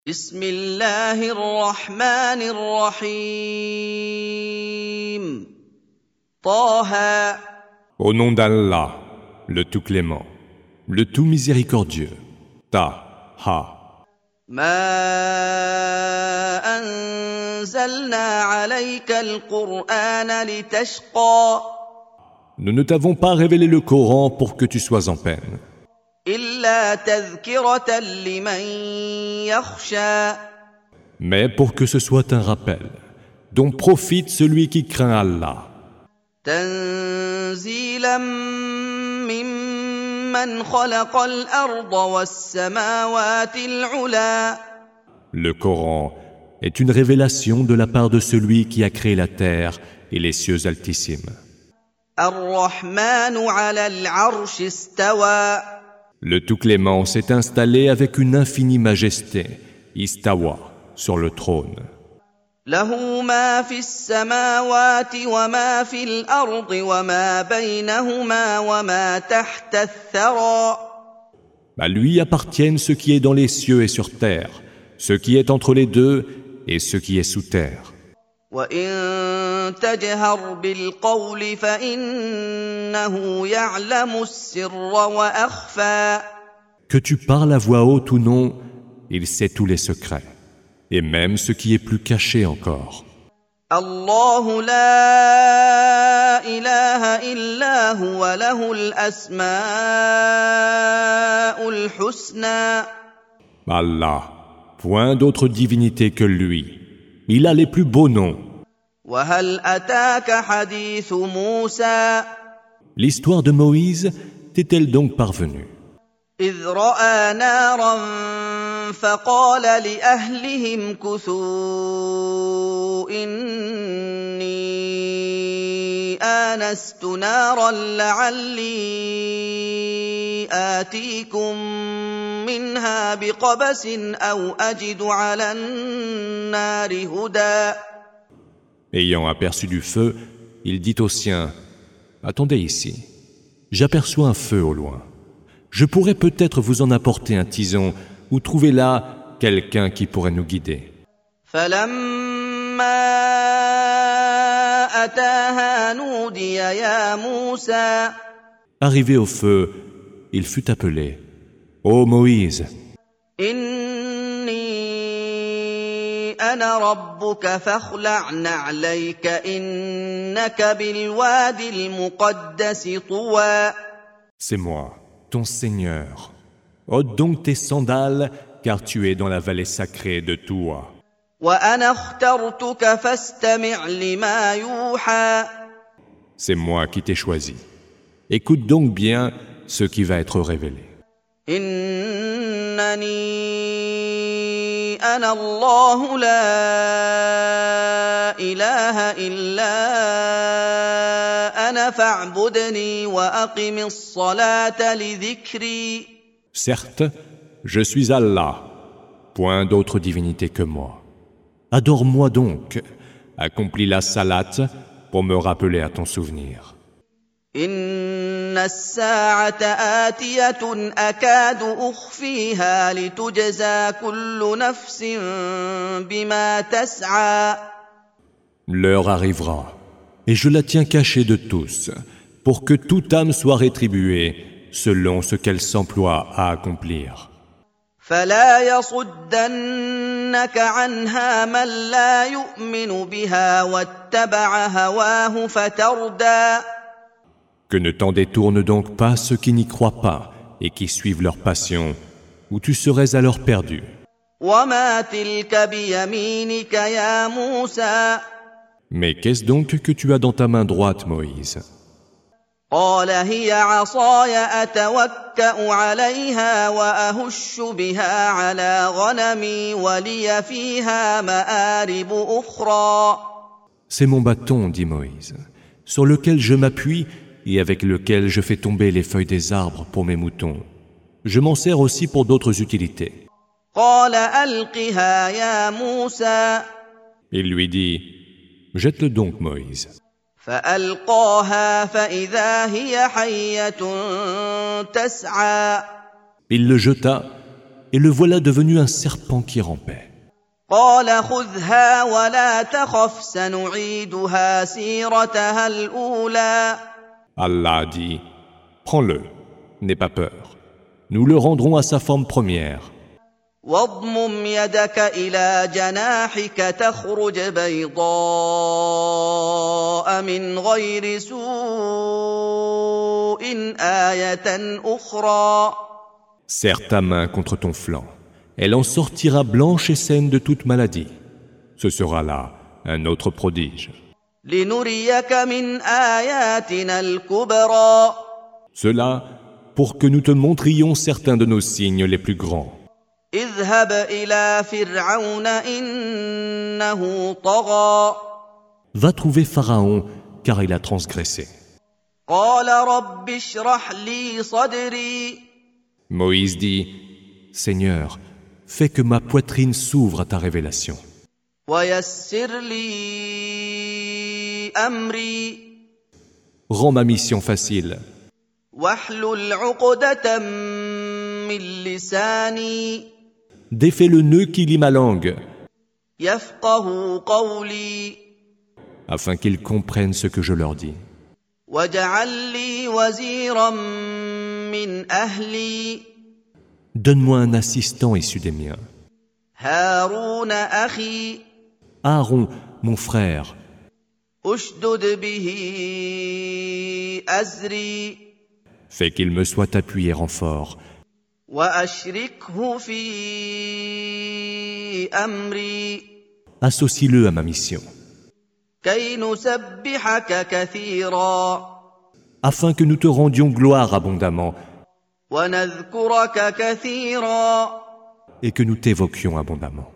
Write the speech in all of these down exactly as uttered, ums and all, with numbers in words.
بسم الله الرحمن الرحيم طه Au nom d'Allah, le tout clément, le tout miséricordieux. Ta, ha. ما أنزلنا عليك القرآن لتشقى Nous ne t'avons pas révélé le Coran pour que tu sois en peine, إلا تذكرة لمن يخشى mais pour que ce soit un rappel, dont profite celui qui craint Allah. تنزيلا ممن خلق الأرض والسماوات العلى Le Coran est une révélation de la part de celui qui a créé la terre et les cieux altissimes. الرحمن على العرش استوى Le tout clément s'est installé avec une infinie majesté, istawa, sur le trône. له ما في السماوات وما في الأرض وما بينهما وما تحت الثرى À lui appartiennent ce qui est dans les cieux et sur terre, ce qui est entre les deux et ce qui est sous terre. وإن تجهر بالقول فإنه يعلم السر وأخفى Que tu parles à voix haute ou non, il sait tous les secrets, et même ce qui est plus caché encore. الله لا إله إلا هو له الأسماء الحسنى Allah, point d'autre divinité que lui. Il a les plus beaux noms. وهل أتاك حديث موسى L'histoire de Moïse t'est-elle donc parvenue? إذ رأى نارا فقال لأهلهم كثوا إني آنست نارا لعلي آتيكم منها بقبس أو أجد على النار هدى Ayant aperçu du feu, il dit aux siens, « Attendez ici, j'aperçois un feu au loin. Je pourrais peut-être vous en apporter un tison ou trouver là quelqu'un qui pourrait nous guider. » فلما أتاها نودي يا موسى Arrivé au feu, il fut appelé, « Ô Moïse, إني أنا ربك فاخلع نعليك إنك بالوادي المقدس طوى c'est moi, ton Seigneur. Ôte donc tes sandales, car tu es dans la vallée sacrée de Toua. وأنا اخترتك فاستمع لما يوحى C'est moi qui t'ai choisi. Écoute donc bien ce qui va être révélé. إنني أنا الله لا إله إلا أنا فاعبدني وأقم الصلاة لذكري Certes, je suis Allah, point d'autre divinité que moi. Adore-moi donc, accomplis la salat pour me rappeler à ton souvenir. إن الساعة آتية أكاد أخفيها لتجزى كل نفس بما تسعى L'heure arrivera, et je la tiens cachée de tous, pour que toute âme soit rétribuée selon ce qu'elle s'emploie à accomplir. فلا يصدنك عنها من لا يؤمن بها واتبع هواه فتردى Que ne t'en détourne donc pas ceux qui n'y croient pas et qui suivent leur passion, ou tu serais alors perdu. وما تلك بيمينك يا موسى Mais qu'est-ce donc que tu as dans ta main droite, Moïse? قال هي عصاي أتوكأ عليها وأهش بها على غنمي ولي فيها مآرب أخرى C'est mon bâton, dit Moïse, sur lequel je m'appuie et avec lequel je fais tomber les feuilles des arbres pour mes moutons. Je m'en sers aussi pour d'autres utilités. قال ألقها يا موسى Il lui dit, jette-le donc, Moïse. فألقاها فإذا هي حية تسعى Il le jeta, et le voilà devenu un serpent qui rampait. قال خذها ولا تخف سنعيدها سيرتها الأولى. Allah dit, prends-le, n'aie pas peur. Nous le rendrons à sa forme première. واضمم يدك إلى جناحك تخرج بيضاء من غير سوء آية أخرى. Serre ta main contre ton flanc. Elle en sortira blanche et saine de toute maladie. Ce sera là un autre prodige. لنريك من آياتنا الكبرى. Cela pour que nous te montrions certains de nos signes les plus grands. اذهب إلى فرعون إنه طغى. Va trouver Pharaon, car il a transgressé. قال رب اشرح لي صدري. Moïse dit, Seigneur, fais que ma poitrine s'ouvre à ta révélation. ويسر لي أمري. Rends ma mission facile. واحلل عقدة من لساني. Défais le nœud qui lie ma langue, يفقه قولي. afin qu'ils comprennent ce que je leur dis. واجعل لي وزيرا من أهلي. Donne-moi un assistant issu des miens. هارون أخي. Aaron, mon frère, أشدد به أزري. fais qu'il me soit appuyé renfort. وأشركه في أمري. Associe-le à ma mission, كي نسبحك كثيرا. afin que nous te rendions gloire abondamment ونذكرك كثيرا. et que nous t'évoquions abondamment.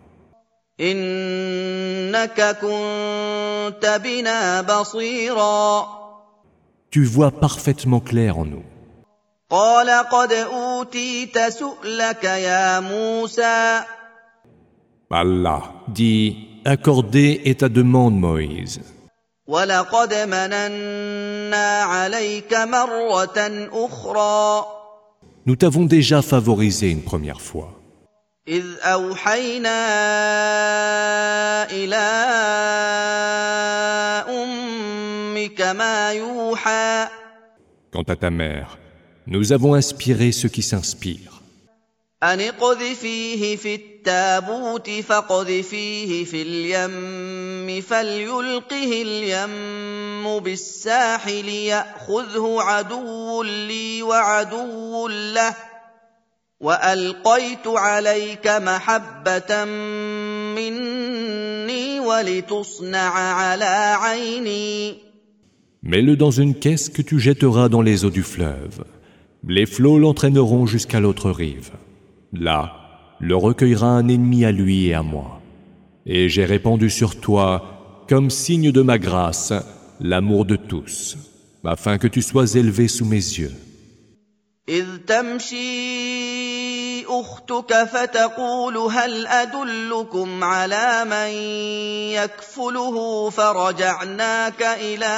إنك كنت بنا بصيرا. Tu vois parfaitement clair en nous. قال قد أوتيت سؤلك يا موسى. Allah dit, accordez est ta demande, Moïse. ولقد مننا عليك مرة أخرى. Nous t'avons déjà favorisé une première fois. إذ أوحينا إلى أمك ما يوحى. Quant à ta mère, nous avons inspiré ceux qui s'inspirent. أن اقذفيه في التابوت فاقذفيه في اليم فليلقه اليم بالساحل يأخذه عدو لي وعدو له وألقيت عليك محبة مني ولتصنع على عيني. Mets-le dans une caisse que tu jetteras dans les eaux du fleuve. Les flots l'entraîneront jusqu'à l'autre rive. Là, le recueillera un ennemi à lui et à moi. Et j'ai répandu sur toi, comme signe de ma grâce, l'amour de tous, afin que tu sois élevé sous mes yeux. إذ تمشي أختك فتقول هل أدلكم على من يكفله فرجعناك إلى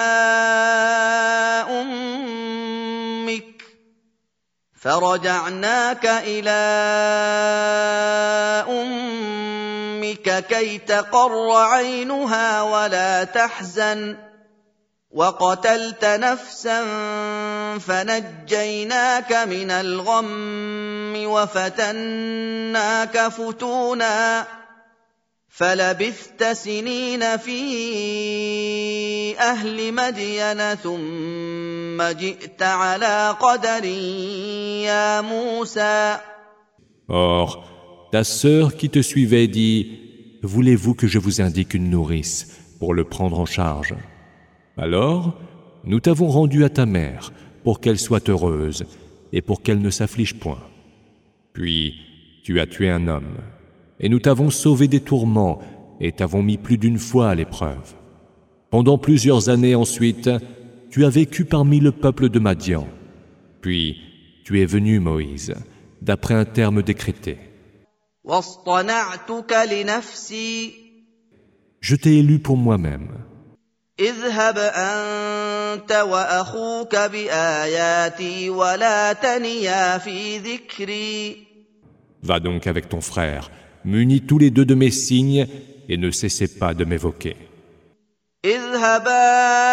أمك فرجعناك إلى أمك كي تقر عينها ولا تحزن وقتلت نفسا فنجيناك من الغم وفتناك فتونا فلبثت سنين في أهل مدين ثم جئت على قدر يا موسى. Or, ta sœur qui te suivait dit, « Voulez-vous que je vous indique une nourrice pour le prendre en charge ?» Alors, nous t'avons rendu à ta mère pour qu'elle soit heureuse et pour qu'elle ne s'afflige point. Puis, tu as tué un homme, et nous t'avons sauvé des tourments et t'avons mis plus d'une fois à l'épreuve. Pendant plusieurs années ensuite, tu as vécu parmi le peuple de Madian. Puis, tu es venu, Moïse, d'après un terme décrété. واصطنعتك لنفسي. Je t'ai élu pour moi-même. اذهب أنت وأخوك بآياتي ولا تنيا في ذكري. Va donc avec ton frère, munis tous les deux de mes signes, et ne cessez pas de m'évoquer. اذهبا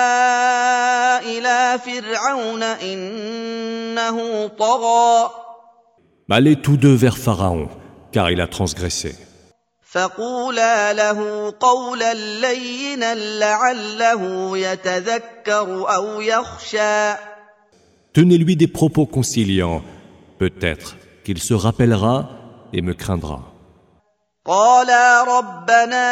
إلى فرعون إنه طغى Allez tous deux vers Pharaon, car il a transgressé. فقولا له قولا لينا لعله يتذكر أو يخشى Tenez-lui des propos conciliants, peut-être qu'il se rappellera et me craindra. قالا ربنا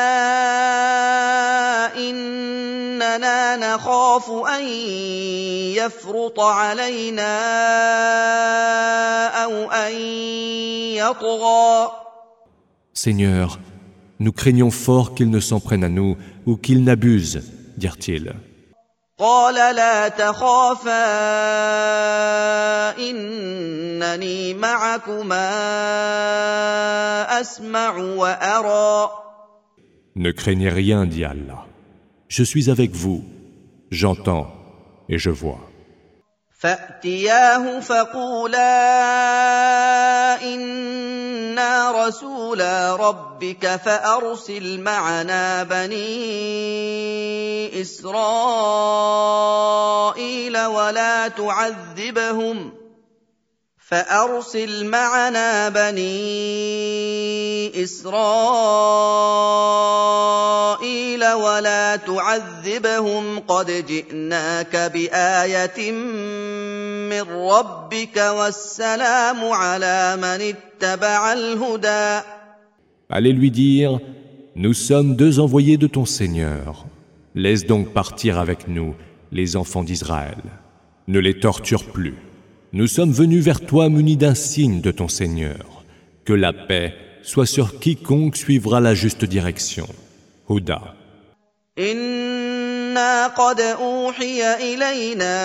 إننا نخاف أن يفرط علينا أو أن يطغى Seigneur, nous craignons fort qu'il ne s'en prenne à nous ou qu'il n'abuse, dirent-ils. قال لا تخافا إنني معكما أسمع وأرى Ne craignez rien, dit Allah. Je suis avec vous, j'entends et je vois. فأتياه فقولا إنا رسولا ربك فأرسل معنا بني إسرائيل ولا تعذبهم فأرسل معنا بني إسرائيل ولا تعذبهم قد جئناك بآية من ربك والسلام على من اتبع الهدى. Allez lui dire, nous sommes deux envoyés de ton Seigneur. Laisse donc partir avec nous les enfants d'Israël. Ne les torture plus. Nous sommes venus vers toi munis d'un signe de ton Seigneur. Que la paix soit sur quiconque suivra la juste direction. Huda. إنا قد أوحي إلينا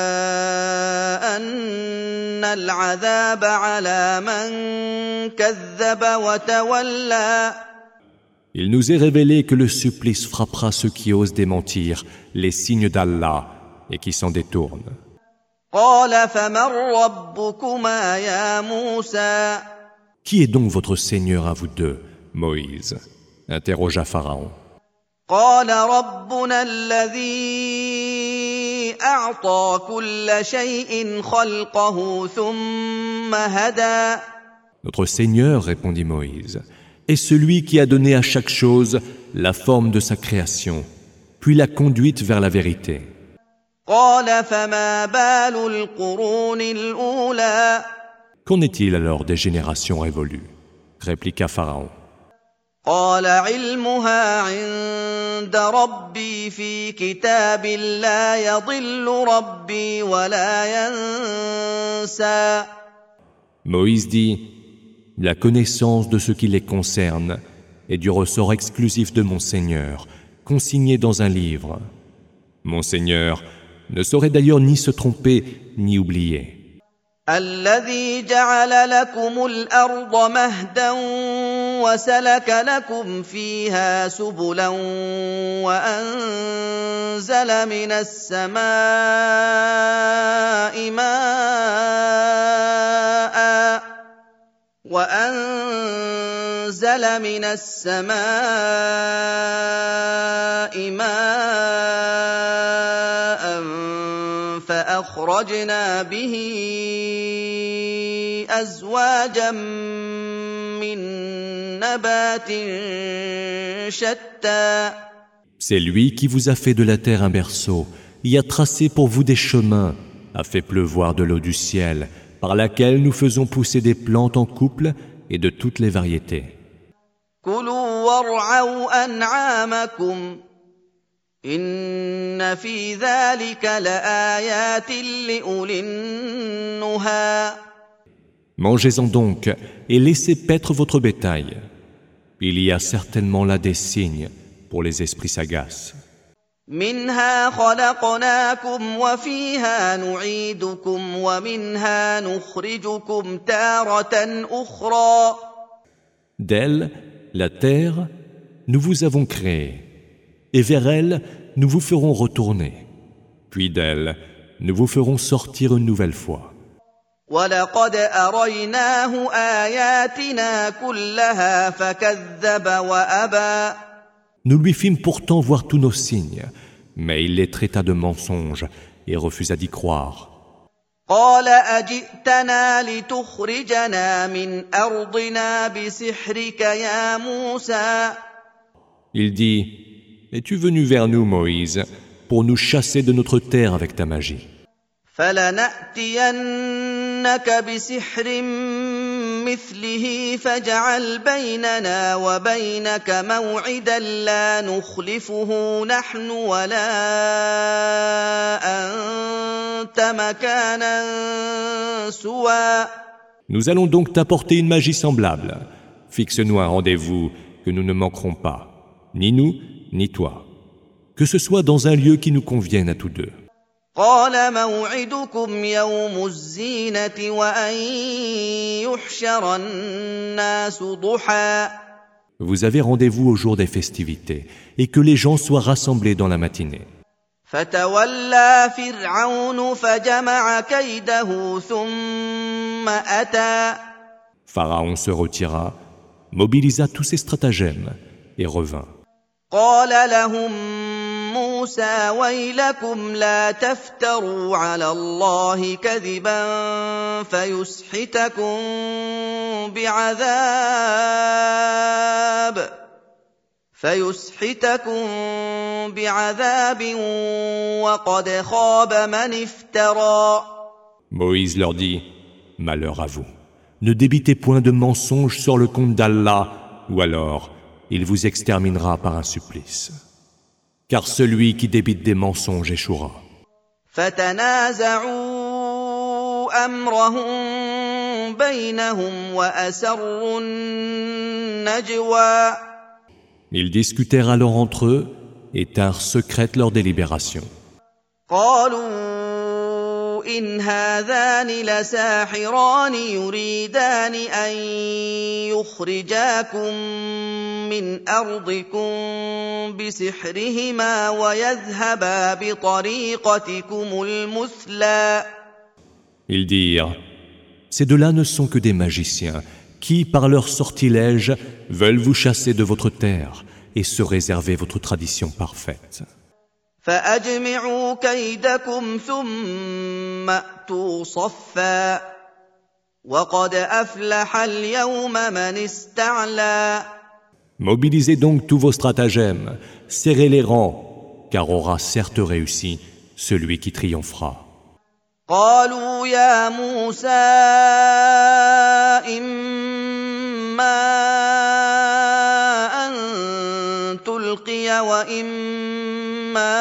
أن العذاب على من كذب وتولى. Il nous est révélé que le supplice frappera ceux qui osent démentir les signes d'Allah et qui s'en détournent. قال فمن ربكما يا موسى Qui est donc votre Seigneur à vous deux, Moïse? Interrogea Pharaon. قال ربنا الذي أعطى كل شيء خلقه ثم هدى. Notre Seigneur, répondit Moïse, est celui qui a donné à chaque chose la forme de sa création, puis l'a conduite vers la vérité. قال فما بال القرون الأولى. Qu'en est-il alors des générations révolues? Répliqua Pharaon. قال علمها عند ربي في كتاب لا يضل ربي ولا ينسى. Moïse dit, la connaissance de ce qui les concerne est du ressort exclusif de mon Seigneur, consigné dans un livre. Mon Seigneur ne saurait d'ailleurs ni se tromper ni oublier. الذي جعل لكم الأرض مهدا وسلك لكم فيها سبلا وأنزل من السماء ماء وأنزل من السماء ماء فأخرجنا به أزواجا من نبات شتى. C'est lui qui vous a fait de la terre un berceau, y a tracé pour vous des chemins, a fait pleuvoir de l'eau du ciel, par laquelle nous faisons pousser des plantes en couple et de toutes les variétés. كلوا وارعوا أنعامكم إن في ذلك لآيات لأولي النهى. Mangez-en donc et laissez paître votre bétail. Il y a certainement là des signes pour les esprits sagaces. منها خلقناكم وفيها نعيدكم ومنها نخرجكم تارة أخرى. D'elle, la terre, nous vous avons créé, et vers elle, nous vous ferons retourner. Puis d'elle, nous vous ferons sortir une nouvelle fois. وَلَقَدْ أَرَيْنَاهُ آيَاتِنَا كُلَّهَا فَكَذَّبَ وَأَبَى. Nous lui fîmes pourtant voir tous nos signes, mais il les traita de mensonges et refusa d'y croire. قال أجئتنا لتخرجنا من أرضنا بسحرك يا موسى. Il dit, es-tu venu vers nous, Moïse, pour nous chasser de notre terre avec ta magie? فلنأتينك بسحر مثله فاجعل بيننا وبينك موعدا لا نخلفه نحن ولا أنت مكانا سوى. Nous allons donc t'apporter une magie semblable. Fixe-nous un rendez-vous que nous ne manquerons pas, ni nous, ni toi. Que ce soit dans un lieu qui nous convienne à tous deux. قال موعدكم يوم الزينة وأن يحشر الناس ضحى. Vous avez rendez-vous au jour des festivités et que les gens soient rassemblés dans la matinée. فتولى فرعون فجمع كيده ثم أتى. Pharaon se retira, mobilisa tous ses stratagèmes et revint. قال لهم موسى ويلكم لا تفتروا على الله كذبا فيسحتكم بعذاب فيسحتكم بعذاب وقد خاب من افترى. Moïse leur dit, malheur à vous, ne débitez point de mensonges sur le compte d'Allah, ou alors il vous exterminera par un supplice. Car celui qui débite des mensonges échouera. فتنازعوا أمرهم بينهم وأسروا النجوى. Ils discutèrent alors entre eux et tinrent secrète leur délibération. قالوا إن هذان لساحران يريدان أن يخرجاكم من أرضكم بسحرهما ويذهبا بطريقتكم المثلى. Ils dirent, ces deux-là ne sont que des magiciens qui, par leur sortilège, veulent vous chasser de votre terre et se réserver votre tradition parfaite. فأجمعوا كيدكم ثم أتوا صفا وقد أفلح اليوم من استعلى. Mobilisez donc tous vos stratagèmes, serrez les rangs, car aura certes réussi celui qui triomphera. قالوا يا موسى إما أن تلقي وإما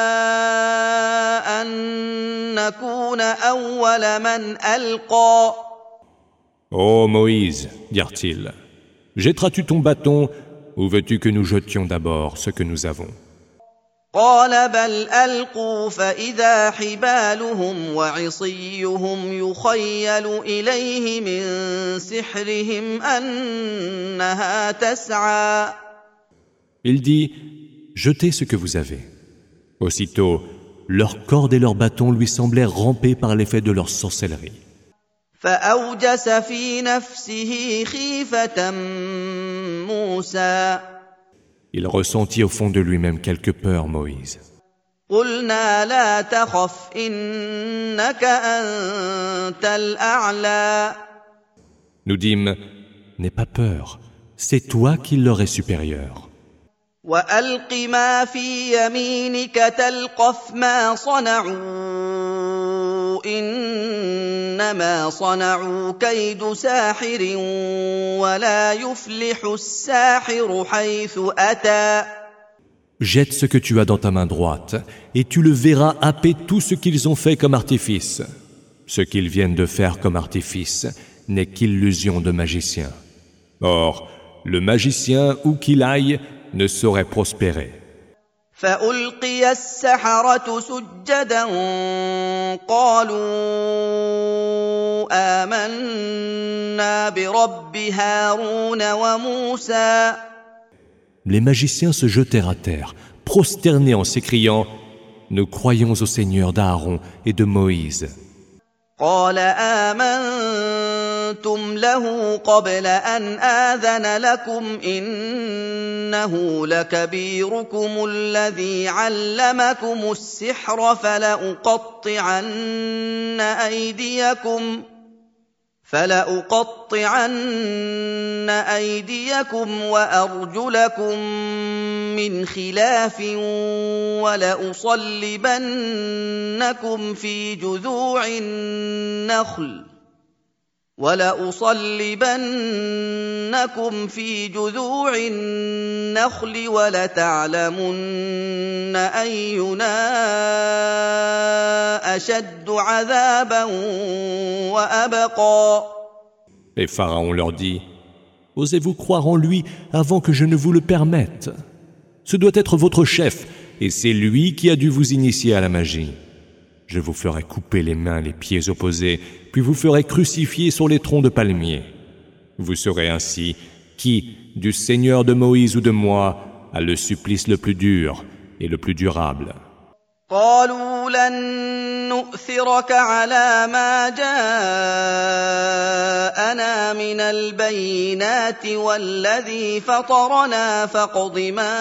أن نكون أول من ألقى. Ô Moïse, dirent-ils, jetteras-tu ton bâton ou veux-tu que nous jetions d'abord ce que nous avons? قال بل ألقوا فإذا حبالهم وعصيهم يخيل إليه من سحرهم أنها تسعى. Il dit, jetez ce que vous avez. Aussitôt, leurs cordes et leurs bâtons lui semblèrent ramper par l'effet de leur sorcellerie. فأوجس في نفسه خيفة موسى. Il ressentit au fond de lui-même quelque peur, Moïse. قلنا لا تخف إنك أنت الأعلى. Nous dîmes, n'aie pas peur, c'est toi qui leur es supérieur. وألق ما في يمينك تلقف ما صنعوا إنما صنعوا كيد ساحر ولا يفلح الساحر حيث أتى. Jette ce que tu as dans ta main droite, et tu le verras happer tout ce qu'ils ont fait comme artifice. Ce qu'ils viennent de faire comme artifice n'est qu'illusion de magicien. Or, le magicien, où qu'il aille, ne saurait prospérer. فألقي السحرة سجدا قالوا آمنا برب هارون وموسى. Les magiciens se jetèrent à terre, prosternés en s'écriant « Nous croyons au Seigneur d'Aaron et de Moïse ». قال آمنتم له قبل أن آذن لكم إنه لكبيركم الذي علمكم السحر فلأقطعن أيديكم فلأقطعن أيديكم وأرجلكم من خلاف ولأصلبنكم في جذوع النخل ولأصلبنكم في جذوع النخل ولتعلمن أينا أشد عذابا وأبقى. Et Pharaon leur dit, « Osez-vous croire en lui avant que je ne vous le permette? Ce doit être votre chef, et c'est lui qui a dû vous initier à la magie. Je vous ferai couper les mains et les pieds opposés, puis vous ferai crucifier sur les troncs de palmiers. Vous saurez ainsi qui, du Seigneur de Moïse ou de moi, a le supplice le plus dur et le plus durable. » قالوا لن نؤثرك على ما جاءنا من البينات والذي فطرنا فاقض ما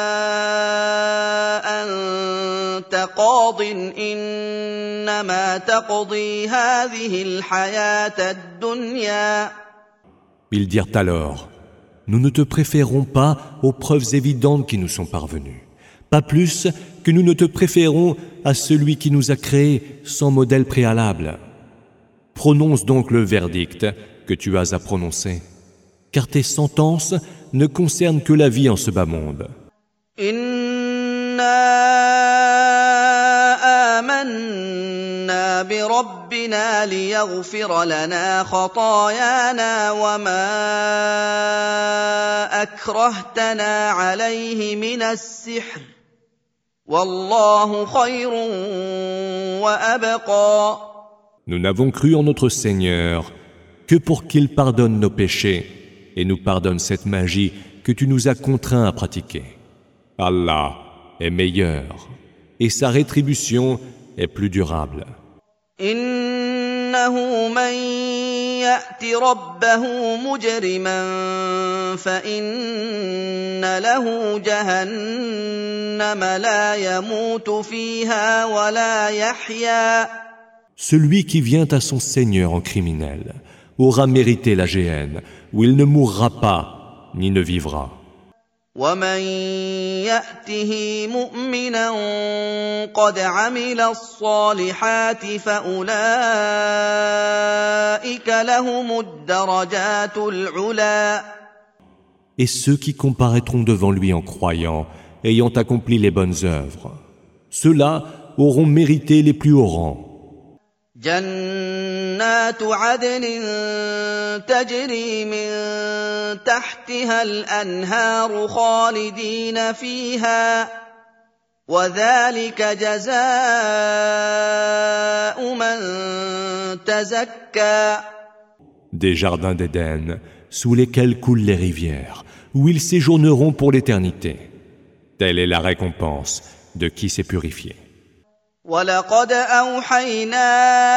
أنت قاض إنما تقضي هذه الحياة الدنيا. Ils dirent alors, nous ne te préférons pas aux preuves évidentes qui nous sont parvenues, pas plus que nous ne te préférons à celui qui nous a créés sans modèle préalable. Prononce donc le verdict que tu as à prononcer, car tes sentences ne concernent que la vie en ce bas monde. Inna amanna bi rabbina liyaghfira lana khatayana wa ma akrahtana alayhi min as-sihr. Nous n'avons cru en notre Seigneur que pour qu'il pardonne nos péchés et nous pardonne cette magie que tu nous as contraints à pratiquer. Allah est meilleur et sa rétribution est plus durable. إنه من يأت ربه مجرما فإن له جهنم لا يموت فيها ولا يحيا. Celui qui vient à son Seigneur en criminel aura mérité la géhenne, où il ne mourra pas ni ne vivra. ومن يأته مؤمنا قد عمل الصالحات فأولئك لهم الدرجات العلى. Et ceux qui comparaîtront devant lui en croyant, ayant accompli les bonnes œuvres, ceux-là auront mérité les plus hauts rangs. جنات عدن تجري من تحتها الأنهار خالدين فيها وذلك جزاء من تزكى. Des jardins d'Éden sous lesquels coulent les rivières, où ils séjourneront pour l'éternité. Telle est la récompense de qui s'est purifié. وَلَقَدْ أَوْحَيْنَا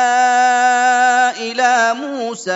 إِلَى مُوسَىٰ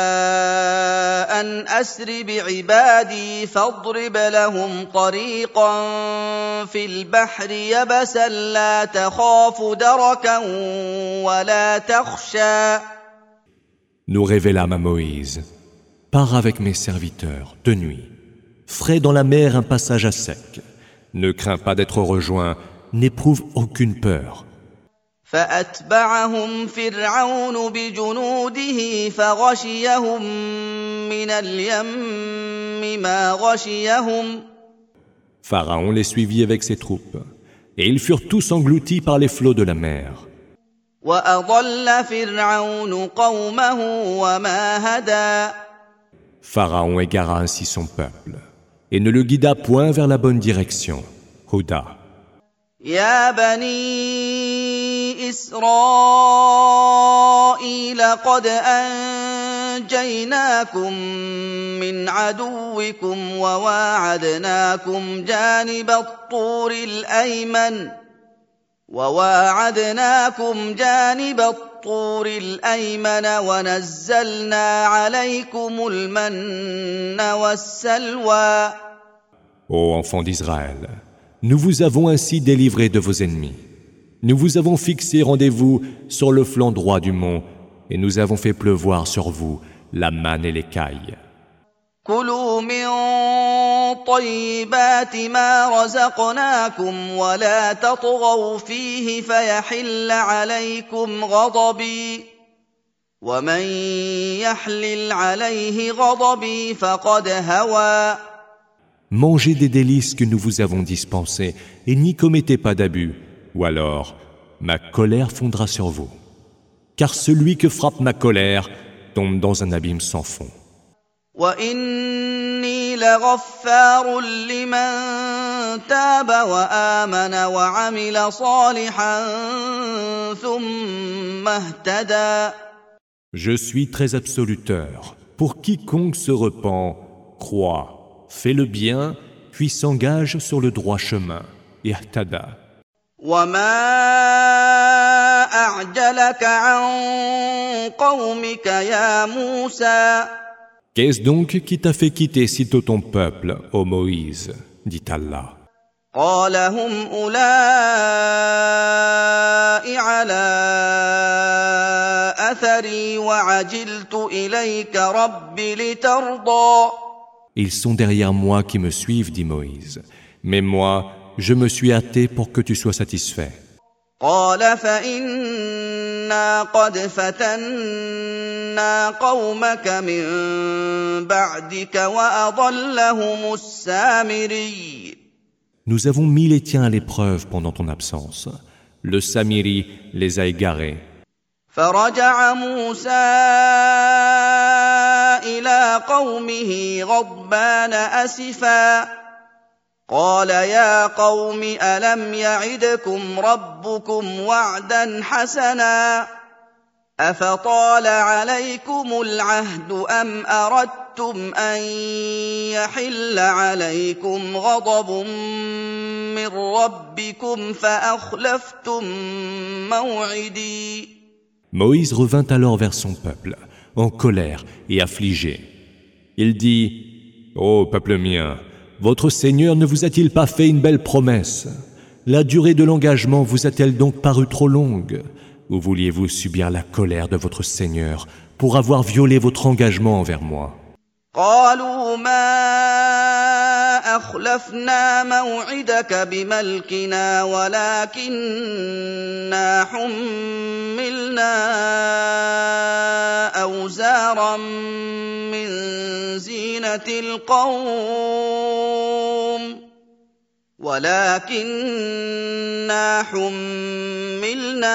أَنْ أَسْرِ بِعِبَادِي فَاضْرِبْ لَهُمْ طَرِيقًا فِي الْبَحْرِ يَبَسًا لَّا تَخَافُ دَرَكًا وَلَا تَخْشَىٰ. Nous révélâmes à Moïse, pars avec mes serviteurs de nuit, ferai dans la mer un passage à sec, ne crains pas d'être rejoint, n'éprouve aucune peur. فأتبعهم فرعون بجنوده فغشيهم من اليم ما غشيهم. Pharaon les suivit avec ses troupes, et ils furent tous engloutis par les flots de la mer. وأضل فرعون قومه وما هدى. Pharaon égara ainsi son peuple, et ne le guida point vers la bonne direction. Huda. يا بني إسرائيل قد أنجيناكم من عدوكم وواعدناكم جانب الطور الأيمن وواعدناكم جانب الطور الطور الأيمن ونزلنا عليكم المن والسلوى. Ô enfants d'Israël, nous vous avons ainsi délivrés de vos ennemis. Nous vous avons fixé rendez-vous sur le flanc droit du mont et nous avons fait pleuvoir sur vous la manne et l'écaille. كلوا من طيبات ما رزقناكم ولا تطغوا فيه فيحل عليكم غضبي ومن يحلل عليه غضبي فقد هوى. Mangez des délices que nous vous avons dispensés et n'y commettez pas d'abus, ou alors ma colère fondra sur vous. Car celui que frappe ma colère tombe dans un abîme sans fond. وَإِنِّي لَغَفَّارٌ لِّمَن تَابَ وَآمَنَ وَعَمِلَ صَالِحًا ثُمَّ اهْتَدَىٰ. Je suis très absoluteur pour quiconque se repent, croit, fait le bien, puis s'engage sur le droit chemin. Ihtada. وَمَا أَعْجَلَكَ عَن قَوْمِكَ يَا مُوسَىٰ. Qu'est-ce donc qui t'a fait quitter sitôt ton peuple, ô Moïse, dit Allah. قال هم أولئك على أثري وعجلت إليك رب لترضى. Ils sont derrière moi qui me suivent, dit Moïse. Mais moi, je me suis hâté pour que tu sois satisfait. قال فإنا قد فتنا قومك من بعدك وأضلهم السامري. Nous avons mis les tiens à l'épreuve pendant ton absence. Le Samiri les a égarés. فرجع موسى إلى قومه غضبان أسفا قال يا قوم ألم يعدكم ربكم وعدا حسنا أفطال عليكم العهد أم أردتم أن يحل عليكم غضب من ربكم فأخلفتم موعدي. Moïse revint alors vers son peuple, en colère et affligé. Il dit, « Ô peuple mien, votre Seigneur ne vous a-t-il pas fait une belle promesse? La durée de l'engagement vous a-t-elle donc paru trop longue? Ou vouliez-vous subir la colère de votre Seigneur pour avoir violé votre engagement envers moi ?» قالوا ما أخلفنا موعدك بملكنا ولكننا حملنا أوزارا من زينة القوم ولكننا حملنا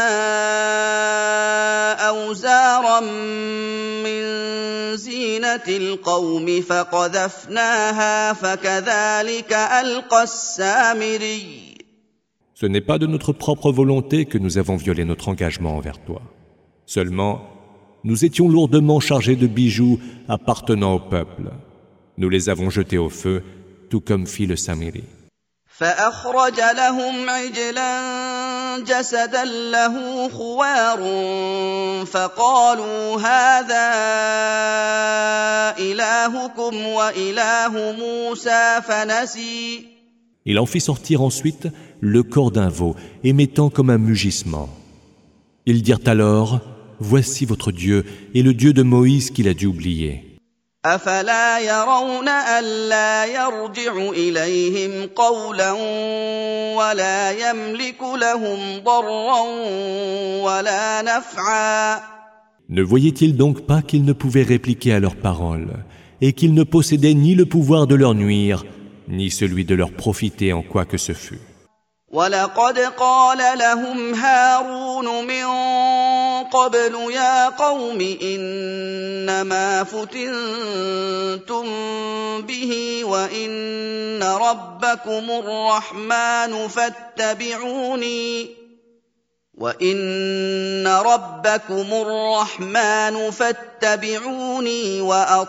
أوزارا من زينة القوم فقذفناها فكذلك ألقى السامري. Ce n'est pas de notre propre volonté que nous avons violé notre engagement envers toi. Seulement, nous étions lourdement chargés de bijoux appartenant au peuple. Nous les avons jetés au feu, tout comme fit le Samiri. فأخرج لهم عجلا جسدا له خوار فقالوا هذا إلهكم وإله موسى فنسي. Il en fit sortir ensuite le corps d'un veau, émettant comme un mugissement. Ils dirent alors, voici votre Dieu et le Dieu de Moïse qu'il a dû oublier. أفلا يرون ألا يرجع إليهم قولا ولا يملك لهم ضرا ولا نفعا. Ne voyaient-ils donc pas qu'ils ne pouvaient répliquer à leurs paroles et qu'ils ne possédaient ni le pouvoir de leur nuire, ni celui de leur profiter en quoi que ce fût? وَلَقَدْ قَالَ لَهُمْ هَارُونُ مِن قَبْلُ يَا قَوْمِ إِنَّمَا فُتِنتُم بِهِ وَإِنَّ رَبَّكُمُ الرَّحْمَنُ فَاتَّبِعُونِي وَإِنَّ رَبَّكُمُ الرَّحْمَنُ فَاتَّبِعُونِي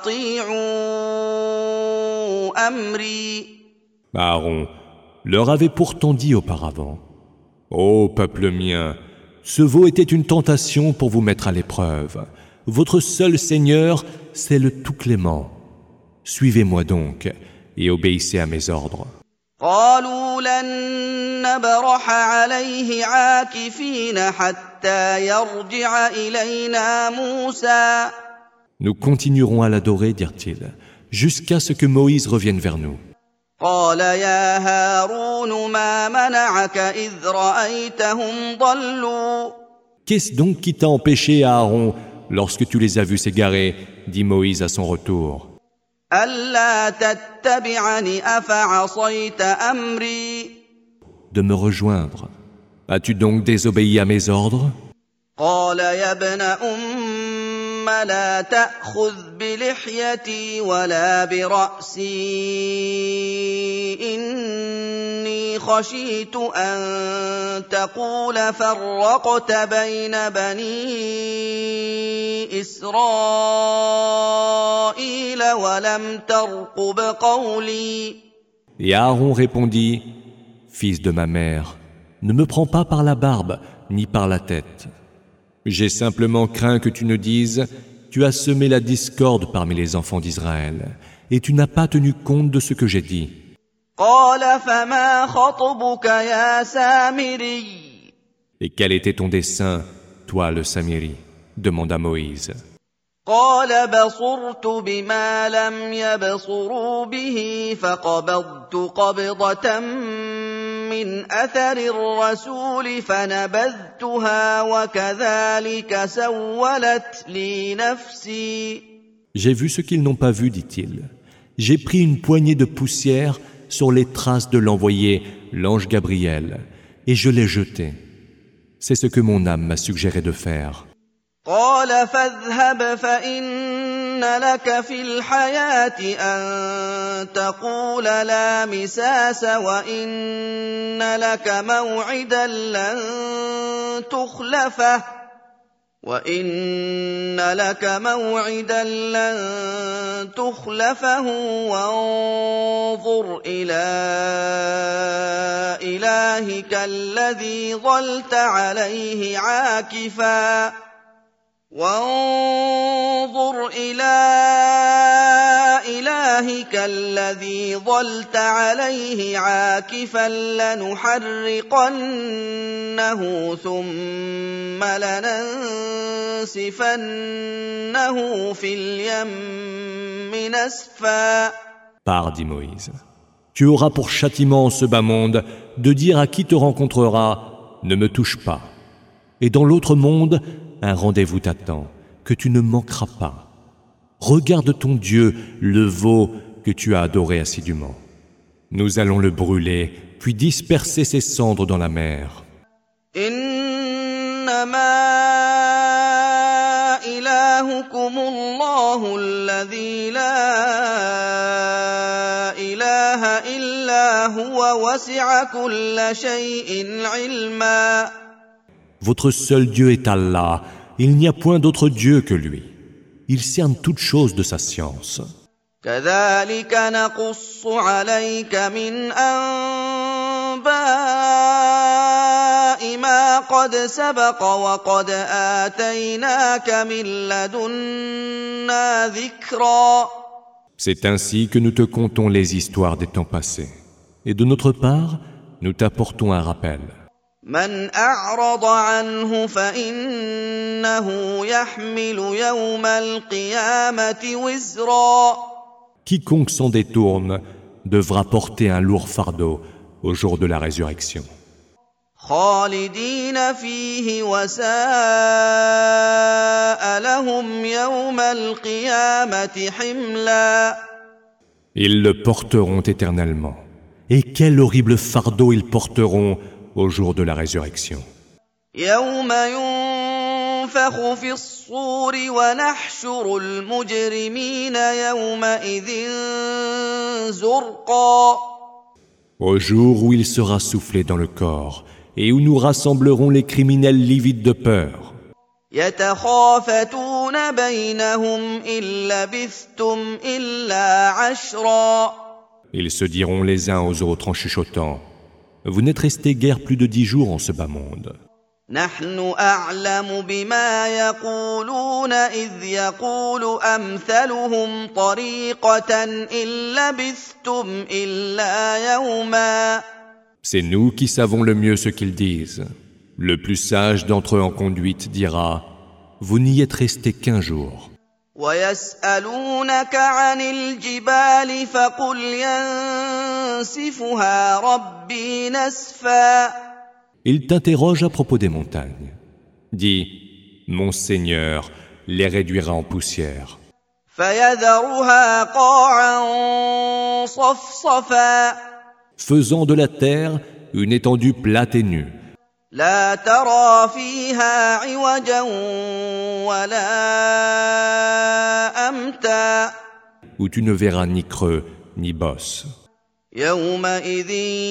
وَأَطِيعُوا أَمْرِي. Aaron leur avait pourtant dit auparavant, « Ô peuple mien, Ce veau était une tentation pour vous mettre à l'épreuve. Votre seul Seigneur, c'est le Tout-Clément. Suivez-moi donc et obéissez à mes ordres. قالوا لن نبرح عليه عاكفين حتى يرجع إلينا موسى. Nous continuerons à l'adorer, dirent-ils, jusqu'à ce que Moïse revienne vers nous. قال يا هارون ما منعك إذ رأيتهم ضلوا. Qu'est-ce donc qui t'a empêché, Aaron, lorsque tu les as vus s'égarer, dit Moïse à son retour. ألا تتبعني أفعصيت أمري. De me rejoindre. As-tu donc désobéi à mes ordres? قال يا ابن أم لا تأخذ بلحيتي ولا برأسي إني خشيت أن تقول فرقت بين بني إسرائيل ولم ترقب قولي. Et Aaron répondit, Fils de ma mère, ne me prends pas par la barbe ni par la tête. J'ai simplement craint que tu ne dises « Tu as semé la discorde parmi les enfants d'Israël, et tu n'as pas tenu compte de ce que j'ai dit. » Et quel était ton dessein, toi le Samiri? Demanda Moïse. قال بصرت بما لم يبصروا به فقبضت قبضة من أثر الرسول فنبذتها وكذلك سولت لي نفسي. J'ai vu ce qu'ils n'ont pas vu, dit-il. J'ai pris une poignée de poussière sur les traces de l'envoyé, l'ange Gabriel, et je l'ai jetée. C'est ce que mon âme m'a suggéré de faire. قال فاذهب فإن لك في الحياة أن تقول لا مساس وإن لك موعدا لن تخلفه وإن لك موعدا لن تخلفه وانظر إلى إلهك الذي ظلت عليه عاكفاً وانظر إلى إلهك الذي ظلت عليه عاكفا لنحرقنه ثم لننسفنه في اليم نسفا. Pars, dit Moïse. Tu auras pour châtiment en ce bas monde de dire à qui te rencontrera, ne me touche pas. Et dans l'autre monde, un rendez-vous t'attend, que tu ne manqueras pas. Regarde ton Dieu, le veau que tu as adoré assidûment. Nous allons le brûler, puis disperser ses cendres dans la mer. Innama ilahukum Allahu alladhi la ilaha illa huwa wasi'a kulla shay'in ilma. Votre seul Dieu est Allah, il n'y a point d'autre Dieu que lui. Il cerne toutes choses de sa science. كذلك نقص عليك من أنباء ما قد سبق وقد آتيناك من لدنا ذكرا. C'est ainsi que nous te contons les histoires des temps passés. Et de notre part, nous t'apportons un rappel. من أعرض عنه فإنه يحمل يوم القيامة وزرا. Quiconque s'en détourne devra porter un lourd fardeau au jour de la résurrection. خالدين فيه وساء لهم يوم القيامة حملا. Ils le porteront éternellement. Et quel horrible fardeau ils porteront au jour de la résurrection. يوم ينفخ في الصور ونحشر المجرمين يومئذ زرقا. Au jour où il sera soufflé dans le corps et où nous rassemblerons les criminels livides de peur. يتخافتون بينهم إن لبثتم إلا عشرا. Ils se diront les uns aux autres en chuchotant: Vous n'êtes restés guère plus de dix jours en ce bas monde. نحن أعلم بما يقولون إذ يقول أمثلهم طريقة إن لبثتم إلا يوما. C'est nous qui savons le mieux ce qu'ils disent. Le plus sage d'entre eux en conduite dira: vous n'y êtes restés qu'un jour. ويسألونك عن الجبال فقل ينسفها ربي نسفا. Il t'interroge à propos des montagnes. Dis: mon Seigneur les réduira en poussière. فيذرها قاعا صفصفا. Faisant de la terre une étendue plate et nue. لا ترى فيها عوجا ولا أمتا. Où tu ne verras ni creux ni bosses. يومئذ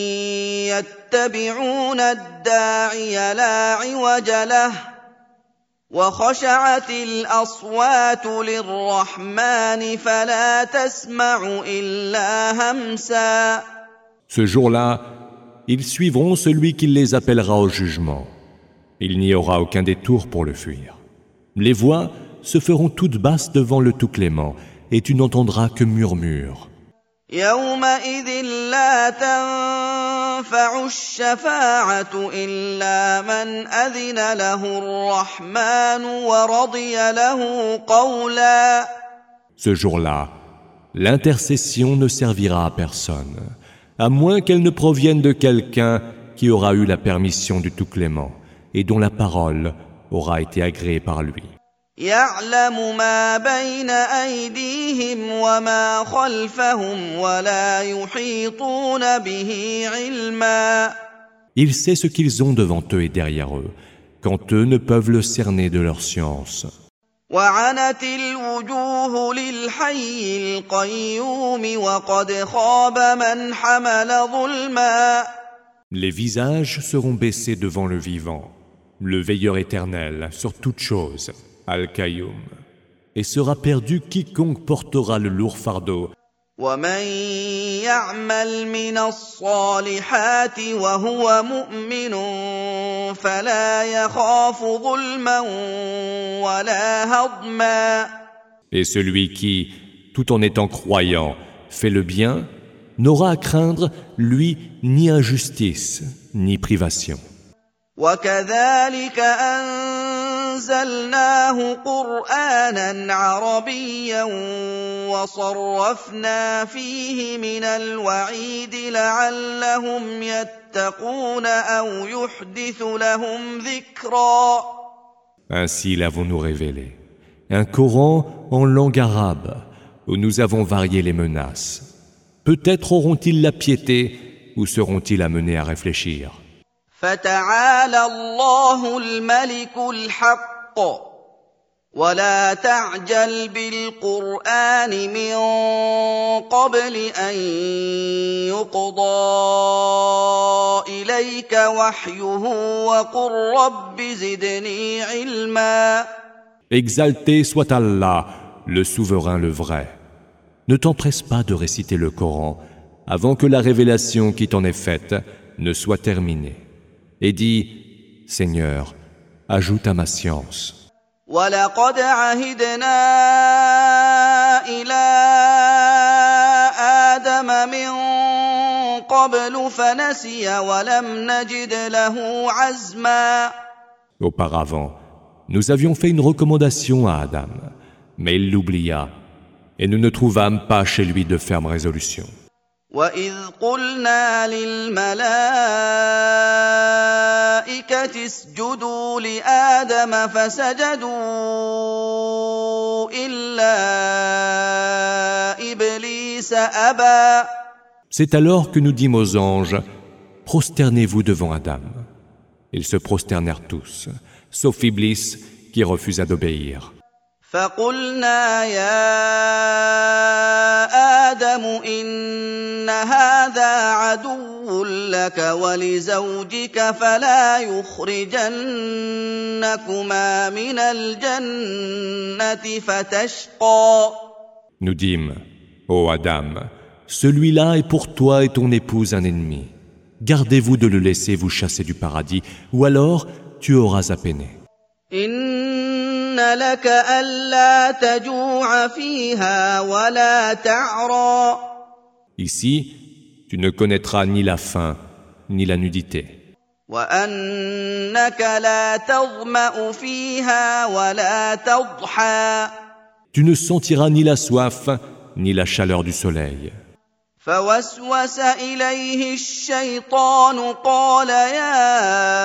يتبعون الداعي لا عوج له وخشعت الأصوات للرحمن فلا تسمع إلا همسا. Ce jour-là, ils suivront celui qui les appellera au jugement. Il n'y aura aucun détour pour le fuir. Les voix se feront toutes basses devant le Tout-Clément, et tu n'entendras que murmures. يومئذ لا تنفع الشفاعة إلا من أذن له الرحمن ورضي له قولا. Ce jour-là, l'intercession ne servira à personne, à moins qu'elle ne provienne de quelqu'un qui aura eu la permission du Tout-Clément et dont la parole aura été agréée par lui. يعلم ما بين أيديهم وما خلفهم ولا يحيطون به علما. Il sait ce qu'ils ont devant eux et derrière eux, quand eux ne peuvent le cerner de leur science. وعنت الوجوه للحي القيوم وقد خاب من حمل ظلما. Les visages seront baissés devant le vivant, le veilleur éternel sur toute chose, Al-Qayyum, et sera perdu quiconque portera le lourd fardeau. ومن يعمل من الصالحات وهو مؤمن فلا يخاف ظلما ولا هضما. Et celui qui, tout en étant croyant, fait le bien, n'aura à craindre, lui, ni injustice, ni privation. وكذلك أنزلناه قرآنا عربيا وصرفنا فيه من الوعيد لعلهم يتقون أو يحدث لهم ذكرا. Ainsi l'avons-nous révélé, un Coran en langue arabe, où nous avons varié les menaces. Peut-être auront-ils la piété, ou seront-ils amenés à réfléchir. فتعالى الله الملك الحق ولا تعجل بالقرآن من قبل أن يقضى إليك وحيه وقل رب زدني علما. Exalté soit Allah, le souverain, le vrai. Ne t'empresse pas de réciter le Coran avant que la révélation qui t'en est faite ne soit terminée. Et dis: Seigneur, ajoute à ma science. وَلَقَدْ عَهِدْنَا إِلَىٰ آدَمَ مِن قَبْلُ فَنَسِيَ وَلَمْ نَجِدْ لَهُ عَزْمًا. Auparavant, nous avions fait une recommandation à Adam, mais il l'oublia, et nous ne trouvâmes pas chez lui de ferme résolution. وَإِذْ قُلْنَا لِلْمَلَائِكَةِ اسْجُدُوا لِآدَمَ فَسَجَدُوا إِلَّا إِبْلِيسَ أَبَى. C'est alors que nous dîmes aux anges: prosternez-vous devant Adam. Ils se prosternèrent tous, sauf Iblis qui refusa d'obéir. فقلنا يا آدم إن هذا عدو لك ولزوجك فلا يخرجنكما من الجنة فتشقى. Nous dîmes: ô Adam, celui-là est pour toi et ton épouse un ennemi. Gardez-vous de le laisser vous chasser du paradis, ou alors tu auras à peiner. إن لك ألا تجوع فيها ولا تعرى. Ici, tu ne connaîtras ni la faim, ni la nudité. وأنك لا تظمأ فيها ولا تضحى. Tu ne sentiras ni la soif, ni la chaleur du soleil. فوسوس إليه الشيطان قال يا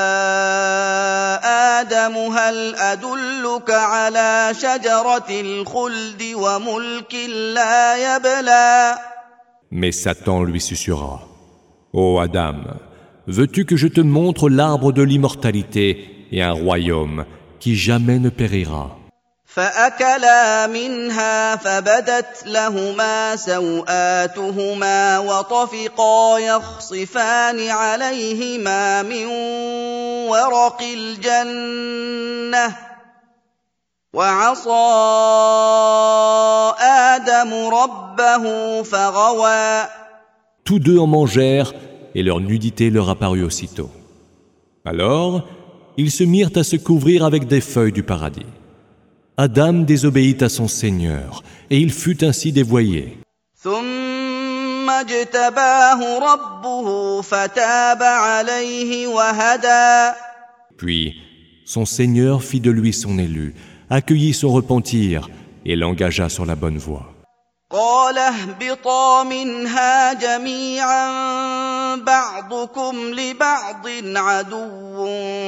آدم هل أدلك على شجرة الخلد وملك لا يبلى. Mais Satan lui susurra. Ô Adam, veux-tu que je te montre l'arbre de l'immortalité et un royaume qui jamais ne périra? فأكلا منها فبدت لهما سوآتهما وطفقا يخصفان عليهما من ورق الجنة وعصى آدم ربه فغوى. Tous deux en mangèrent et leur nudité leur apparut aussitôt. Alors, ils se mirent à se couvrir avec des feuilles du paradis. Adam désobéit à son Seigneur, et il fut ainsi dévoyé. ثم اجتباه ربه فتاب عليه وهدى. Puis, son Seigneur fit de lui son élu, accueillit son repentir et l'engagea sur la bonne voie. قال اهبطا منها جميعا بعضكم لبعض عدو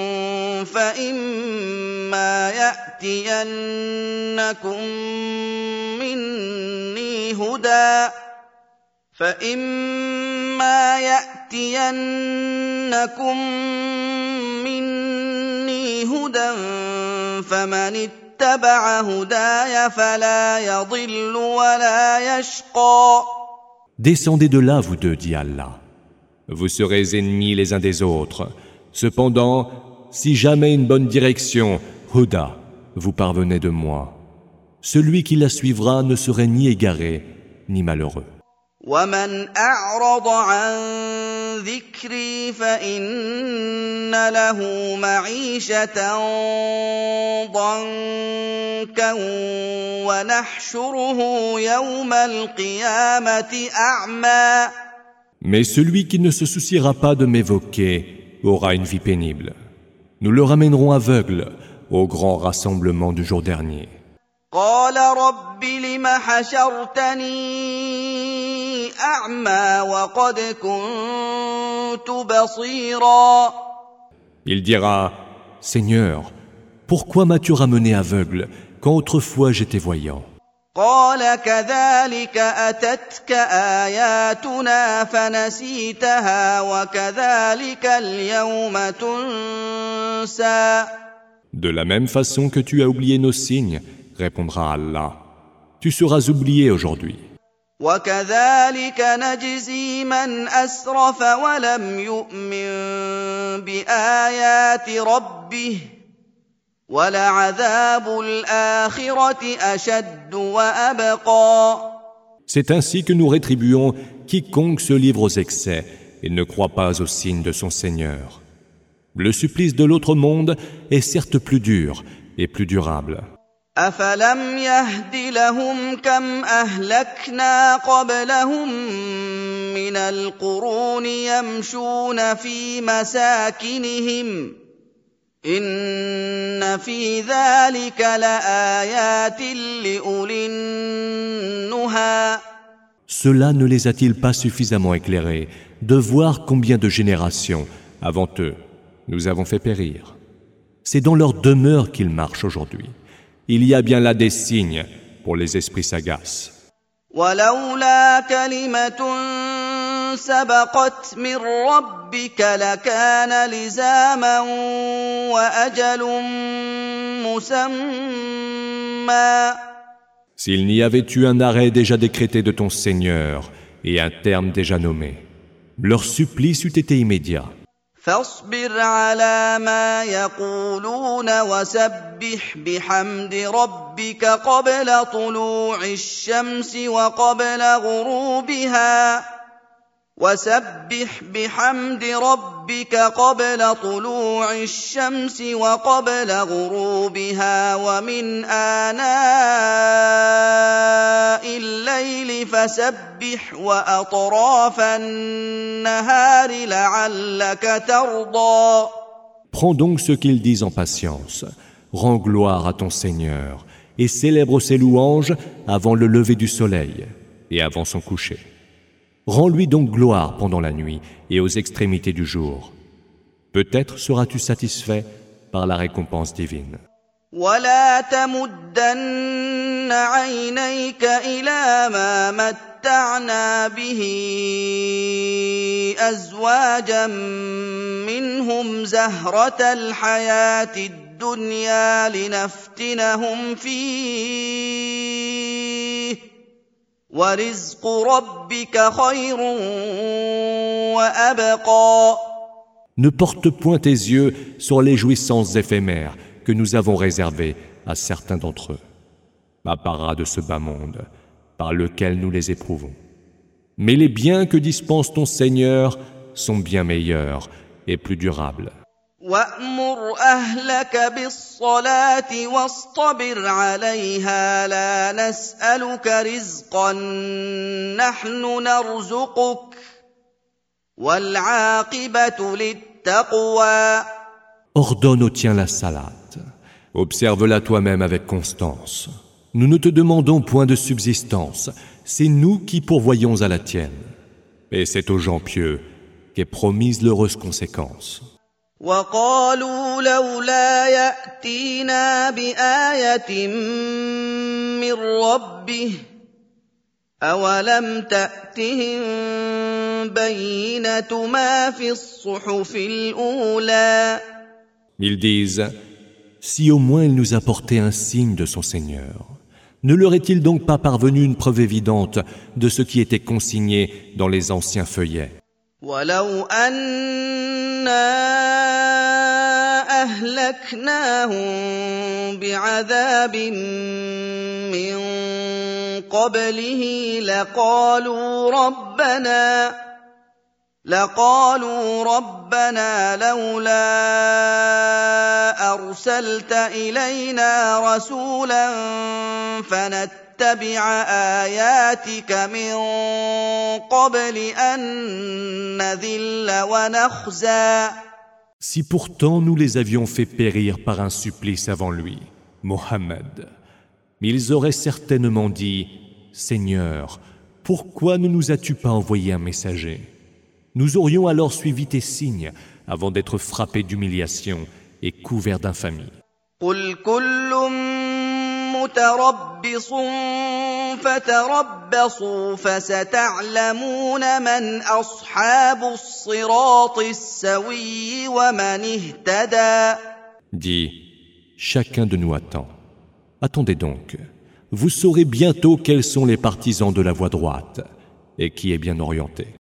فإما يأتينكم مني هدى فإما يأتينكم مني هدى فمن اتبع هداي فلا يضل ولا يشقى. Descendez de là, vous deux, dit Allah. Vous serez ennemis les uns des autres. Cependant, si jamais une bonne direction, Huda, vous parvenez de moi, celui qui la suivra ne serait ni égaré, ni malheureux. ومن أعرض عن ذكري فإن له معيشة ضنكا ونحشره يوم القيامة أعمى. Mais celui qui ne se souciera pas de m'évoquer aura une vie pénible. Nous le ramènerons aveugle au grand rassemblement du jour dernier. قال رب لم حشرتني أعمى وقد كنت بصيرا. Il dira, Seigneur, pourquoi m'as-tu ramené aveugle quand autrefois j'étais voyant? قال كذلك أتتك آياتنا فنسيتها وكذلك اليوم تنسى. De la même façon que tu as oublié nos signes, répondra Allah, tu seras oublié aujourd'hui. وكذلك نجزي من أسرف ولم يؤمن بآيات ربه ولعذاب الآخرة أشد وأبقى. C'est ainsi que nous rétribuons quiconque se livre aux excès et ne croit pas aux signes de son Seigneur. Le supplice de l'autre monde est certes plus dur et plus durable. أفلم يهد لهم كم أهلكنا قبلهم من القرون يمشون في مساكنهم إن في ذلك لآيات لأولي النهى. Cela ne les a-t-il pas suffisamment éclairés de voir combien de générations, avant eux, nous avons fait périr? C'est dans leur demeure qu'ils marchent aujourd'hui. Il y a bien là des signes pour les esprits sagaces. ولولا كلمة سبقت من ربك لكان لزاما وأجل مسمى. S'il n'y avait eu un arrêt déjà décrété de ton Seigneur et un terme déjà nommé, leur supplice eût été immédiat. فاصبر على ما يقولون وسبح بحمد ربك قبل طلوع الشمس وقبل غروبها وسبح بحمد ربك قبل طلوع الشمس وقبل غروبها ومن آناء الليل فسبح وأطراف النهار لعلك ترضى. Prends donc ce qu'ils disent en patience, rends gloire à ton Seigneur et célèbre ses louanges avant le lever du soleil et avant son coucher. Rends-lui donc gloire pendant la nuit et aux extrémités du jour. Peut-être seras-tu satisfait par la récompense divine. ولا تمدن عينيك إلى ما متعنا به أزواجا منهم زهرة الحياة الدنيا لنفتنهم فيه ورزق ربك خير وأبقى. Ne porte point tes yeux sur les jouissances éphémères que nous avons réservées à certains d'entre eux, apparat de ce bas monde, par lequel nous les éprouvons. Mais les biens que dispense ton Seigneur sont bien meilleurs et plus durables. وَأْمُرْ أَهْلَكَ بِالصَّلَاةِ وَاصْطَبِرْ عَلَيْهَا لَا نَسْأَلُكَ رِزْقًا نَّحْنُ نَرْزُقُكَ وَالْعَاقِبَةُ لِلتَّقْوَى. Ordonne au tien la salate. Observe-la toi-même avec constance. Nous ne te demandons point de subsistance. C'est nous qui pourvoyons à la tienne. Et c'est aux gens pieux qu'est promise l'heureuse conséquence. وَقَالُوا لَوْلَا يَأْتِينَا بِآيَةٍ مِّن رَّبِّهِ أَوَلَمْ تَأْتِهِم بَيِّنَةُ مَا فِي الصُّحُفِ الْأُولَىٰ. Ils disent, si au moins il nous apportait un signe de son Seigneur, ne leur est-il donc pas parvenu une preuve évidente de ce qui était consigné dans les anciens feuillets? وَلَوْ أَنَّا أَهْلَكْنَاهُم بِعَذَابٍ مِّن قَبْلِهِ لَقَالُوا رَبَّنَا لَقَالُوا رَبَّنَا لَوْلَا أَرْسَلْتَ إِلَيْنَا رَسُولًا فَنَتَّبِعَ آيَاتِكَ مِن قَبْلِ أَن نَّذِلَّ وَنَخْزَىٰ. Si pourtant nous les avions fait périr par un supplice avant lui, Mohammed, ils auraient certainement dit, Seigneur, pourquoi ne nous as-tu pas envoyé un messager? Nous aurions alors suivi tes signes avant d'être frappés d'humiliation et couverts d'infamie. قُلْ كُلٌّ مُّتَرَبِّصٌ فَتَرَبَّصُوا فَسَتَعْلَمُونَ مَنْ أَصْحَابُ الصِّرَاطِ السَّوِيِّ وَمَنِ اهْتَدَىٰ. Dis, chacun de nous attend. Attendez donc, vous saurez bientôt quels sont les partisans de la voie droite et qui est bien orienté.